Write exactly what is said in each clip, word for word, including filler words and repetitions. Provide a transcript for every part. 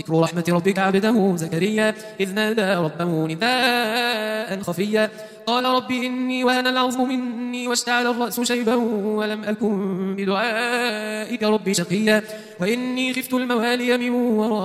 وذكر رحمة ربك عبده زكريا إذ نادى ربه نداء خفيا قال رب إني وهن العظم مني واشتعل الرأس شيبا ولم أكن بدعائك رب شقيا وإني خفت الموالي من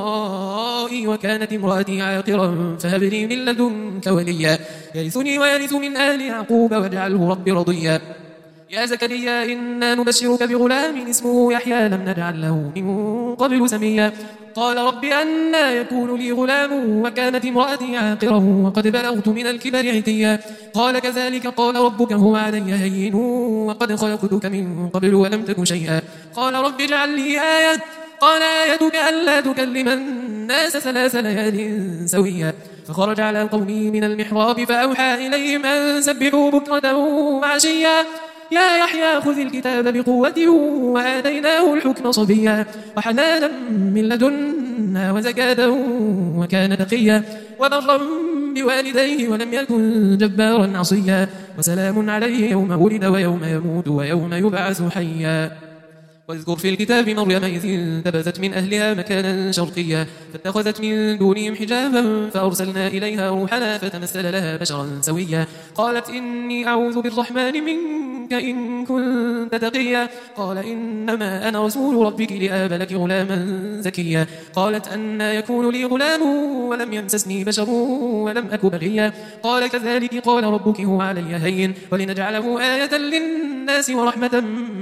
ورائي وكانت امرأتي عاقرا فهب لي من لدنك وليا يرثني ويرث من آل يعقوب واجعله رب رضيا يا زكريا إنا نبشرك بغلام اسمه يحيى لم نجعل له من قبل سميا قال رب أنا يكون لي غلام وكانت امرأتي عاقرا وقد بلغت من الكبر عتيا قال كذلك قال ربك هو علي هين وقد خلقتك من قبل ولم تك شيئا قال رب اجعل لي آية قال آيتك ألا تكلم الناس ثلاث ليال سويا فخرج على قومه من المحراب فأوحى إليهم أن سبحوا بكرة وعشيا يا يحيى خذ الكتاب بقوة وآتيناه الحكم صبيا وحنانا من لدنا وزكاة وكان تقيا وبرا بوالديه ولم يكن جبارا عصيا وسلام عليه يوم ولد ويوم يموت ويوم يبعث حيا واذكر في الكتاب مريم إذ انتبذت من أهلها مكانا شرقيا فاتخذت من دونهم حجابا فأرسلنا إليها روحنا فتمثل لها بشرا سويا قالت إني أعوذ بالرحمن منك إن كنت تقيا قال إنما أنا رسول ربك لآب لك غلاما زكيا قالت أنا يكون لي غلام ولم يمسسني بشر ولم أك بغيا قال كذلك قال ربك هو علي هين ولنجعله آية للناس ورحمة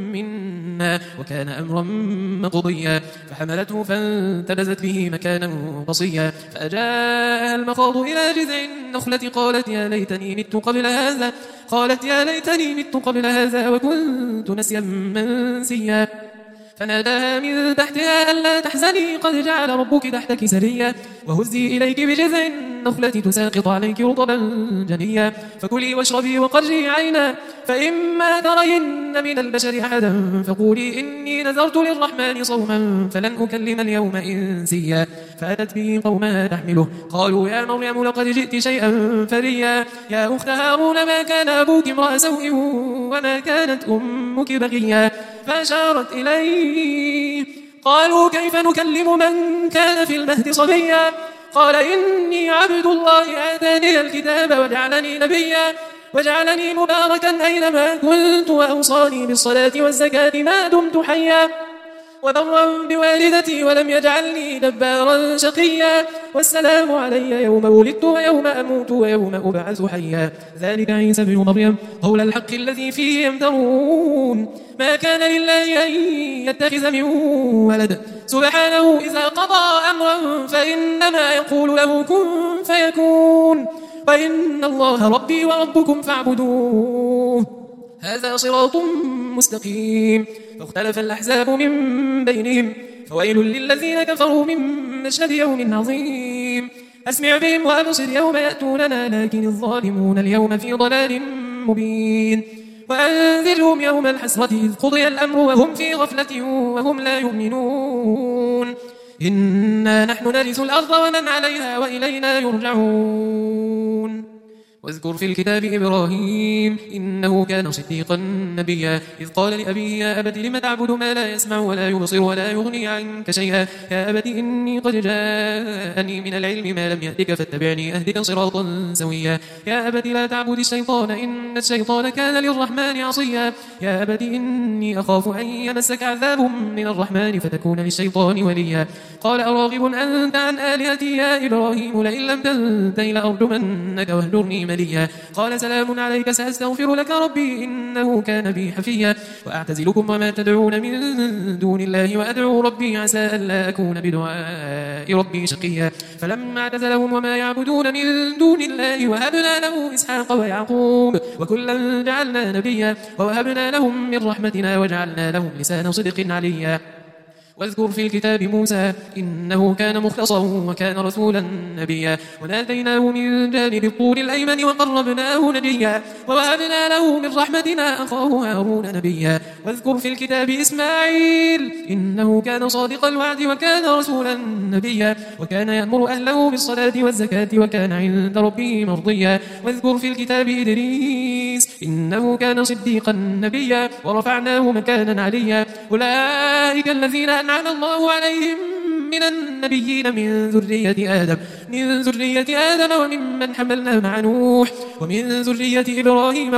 منا وكان أمرا مقضيا فحملته فانتبذت به مكانا قصيا فأجاءها المخاض إلى جذع النخلة قالت يا ليتني مت قبل هذا قالت يا ليتني مت قبل هذا وكنت نسيا منسيا فناداها من تحتها ألا تحزني قد جعل ربك تحتك سريا وهزي إليك بجذع النخلة تساقط عليك رطبا جنيا فكلي واشربي وقري عينا فإما ترين من البشر أحدا فقولي إني نذرت للرحمن صوما فلن أكلم اليوم إنسيا فأتت به قومها تحمله قالوا يا مريم لقد جئت شيئا فريا يا أخت هارون ما كان أبوك امرأ سوء وما كانت أمك بغيا فأشارت إليه قالوا كيف نكلم من كان في المهد صبيا قال إني عبد الله آتاني الكتاب وجعلني نبيا وجعلني مباركا أينما كنت وأوصاني بالصلاة والزكاة ما دمت حيا وبرا بوالدتي ولم يجعلني دبارا شقيا والسلام علي يوم ولدت ويوم أموت ويوم أبعث حيا ذلك عيسى بن مريم قول الحق الذي فيه يمترون ما كان لله أن يتخذ من ولد سبحانه إذا قضى أمرا فإنما يقول له كن فيكون وإن الله ربي وربكم فاعبدوه هذا صراط مستقيم فاختلف الأحزاب من بينهم فويل للذين كفروا من مشهد يوم عظيم أسمع بهم وأبصر يوم يأتوننا لكن الظالمون اليوم في ضلال مبين وأنذرهم يوم الحسرة إذ قضي الأمر وهم في غفلة وهم لا يؤمنون إنا نحن نرث الأرض ومن عليها وإلينا يرجعون واذكر في الكتاب إبراهيم إنه كان صديقا نبيا إذ قال لأبيه يا أبت لم تعبد ما لا يسمع ولا يبصر ولا يغني عنك شيئا يا أبت إني قد جاءني من العلم ما لم يأتك فاتبعني أهدك صراطا سويا يا أبت لا تعبد الشيطان إن الشيطان كان للرحمن عصيا يا أبت إني أخاف أن يمسك عذاب من الرحمن فتكون للشيطان وليا قال أراغب أنت عن آلهتي يا إبراهيم لئن لم تنته لأرجمنك واهجرني مليا قال سلام عليك سأستغفر لك ربي إنه كان بي حفيا وأعتزلكم وما تدعون من دون الله وأدعو ربي عسى ألا أكون بدعاء ربي شقيا فلما اعتزلهم وما يعبدون من دون الله وهبنا له إسحاق ويعقوب وكلا جعلنا نبيا ووهبنا لهم من رحمتنا وجعلنا لهم لسان صدق عليا واذكر في الكتاب موسى إنه كان مخلصا وكان رسولا نبيا وناديناه من جانب الطور الأيمن وقربناه نجيا ووهبنا له من رحمتنا أخاه هارون نبيا واذكر في الكتاب إسماعيل إنه كان صادق الوعد وكان رسولا نبيا وكان يأمر أهله بالصلاة والزكاة وكان عند ربه مرضيا واذكر في الكتاب إدريس إنه كان صديقا نبيا ورفعناه مكانا عليا أولئك الذين أنعم الله عليهم من النبيين من ذرية آدم من ذرية آدم وممن حملنا مع نوح ومن ذرية إبراهيم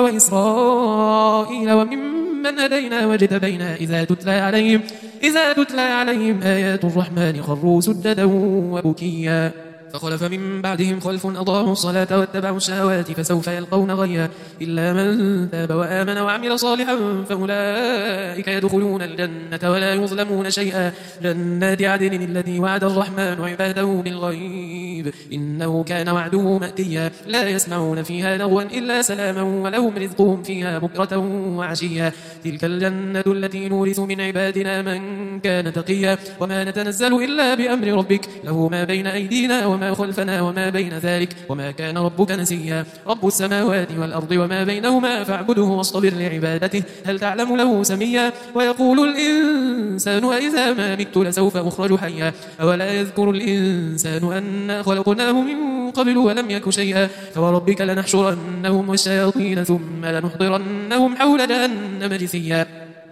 وإسرائيل وممن هدينا واجتبينا إذا تتلى عليهم إذا تتلى عليهم آيات الرحمن خروا سجدا وبكيا فخلف من بعدهم خلف أضاعوا الصلاة واتبعوا الشهوات فسوف يلقون غيا إلا من تاب وآمن وعمل صالحا فأولئك يدخلون الجنة ولا يظلمون شيئا جنات عدن التي وعد الرحمن عباده بالغيب إنه كان وعده مأتيا لا يسمعون فيها لغوا إلا سلاما ولهم رزقهم فيها بكرة وعشيا تلك الجنة التي نورث من عبادنا من كان تقيا وما نتنزل إلا بأمر ربك له ما بين أيدينا وما ما خلفنا وما بين ذلك وما كان ربك نسيا رب السماوات والأرض وما بينهما فاعبده واصطبر لعبادته هل تعلم له سميا ويقول الإنسان وإذا ما مت لسوف أخرج حيا أولا يذكر الإنسان أنا خلقناه من قبل ولم يك شيئا فوربك لنحشرنهم والشياطين ثم لنحضرنهم حول جهنم جثيا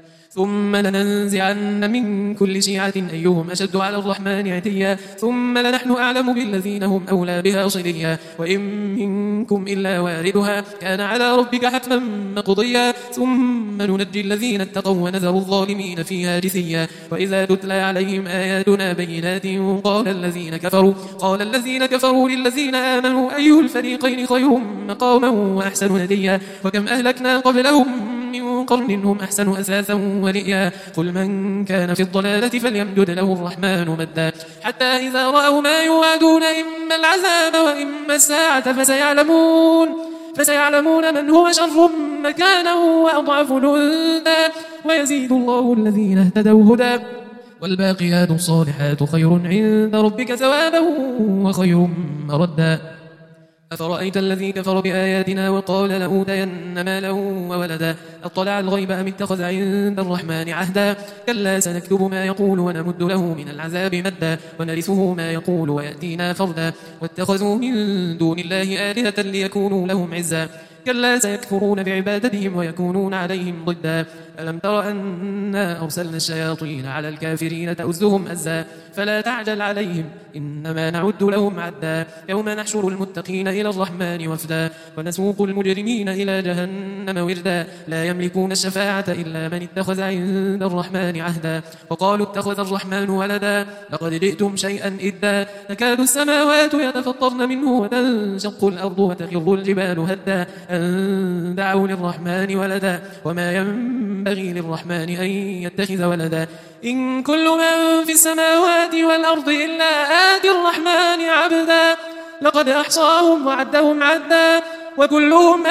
ثم لننزعن من كل شيعة أيهم أشد على الرحمن عتيا ثم لنحن أعلم بالذين هم أولى بها صليا وإن منكم إلا واردها كان على ربك حتما مقضيا ثم ننجي الذين اتقوا ونذر الظالمين فيها جثيا وإذا تتلى عليهم آياتنا بينات قال الذين كفروا قال الذين كفروا للذين آمنوا أي الفريقين خير مقاما وأحسن نديا وكم أهلكنا قبلهم من قرن هم أحسن أثاثا ورئيا قل من كان في الضلالة فليمدد له الرحمن مدا حتى إذا رأوا ما يوعدون إما العذاب وإما الساعة فسيعلمون فسيعلمون من هو شر مكانا وأضعف جندا ويزيد الله الذين اهتدوا هدى والباقيات الصالحات خير عند ربك ثوابا وخير مردا أفرأيت الذي كفر بآياتنا وقال لأوتين مالا وولدا أطلع الغيب أم اتخذ عند الرحمن عهدا كلا سنكتب ما يقول ونمد له من العذاب مدا ونرثه ما يقول ويأتينا فردا واتخذوا من دون الله آلهة ليكونوا لهم عزا كلا سيكفرون بعبادتهم ويكونون عليهم ضدا ألم تر أنا أرسلنا الشياطين على الكافرين تؤزهم أزا فلا تعجل عليهم إنما نعد لهم عدا يوم نحشر المتقين إلى الرحمن وفدا ونسوق المجرمين إلى جهنم وردا لا يملكون الشفاعة إلا من اتخذ عند الرحمن عهدا وقالوا اتخذ الرحمن ولدا لقد جئتم شيئا إدا تكاد السماوات يتفطرن منه وتنشق الأرض وتخر الجبال هدا أن دعوا للرحمن ولدا وما ينبغي للرحمن أن يتخذ ولدا إن كل من في السماوات والأرض إلا آتي الرحمن عبدا لقد أحصاهم وعدهم عدا وكلهم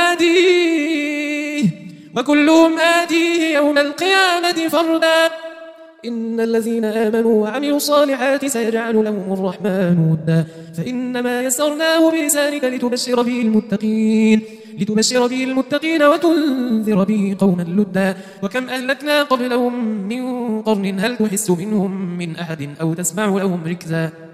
آتيه وكلهم آتيه يوم القيامة فردا إن الذين آمنوا وعملوا الصالحات سيجعل لهم الرحمن ودا فإنما يسرناه بلسانك لتبشر به المتقين لتبشر به المتقين وتنذر به قوما لدا وكم أهلكنا قبلهم من قرن هل تحس منهم من أحد أو تسمع لهم ركزا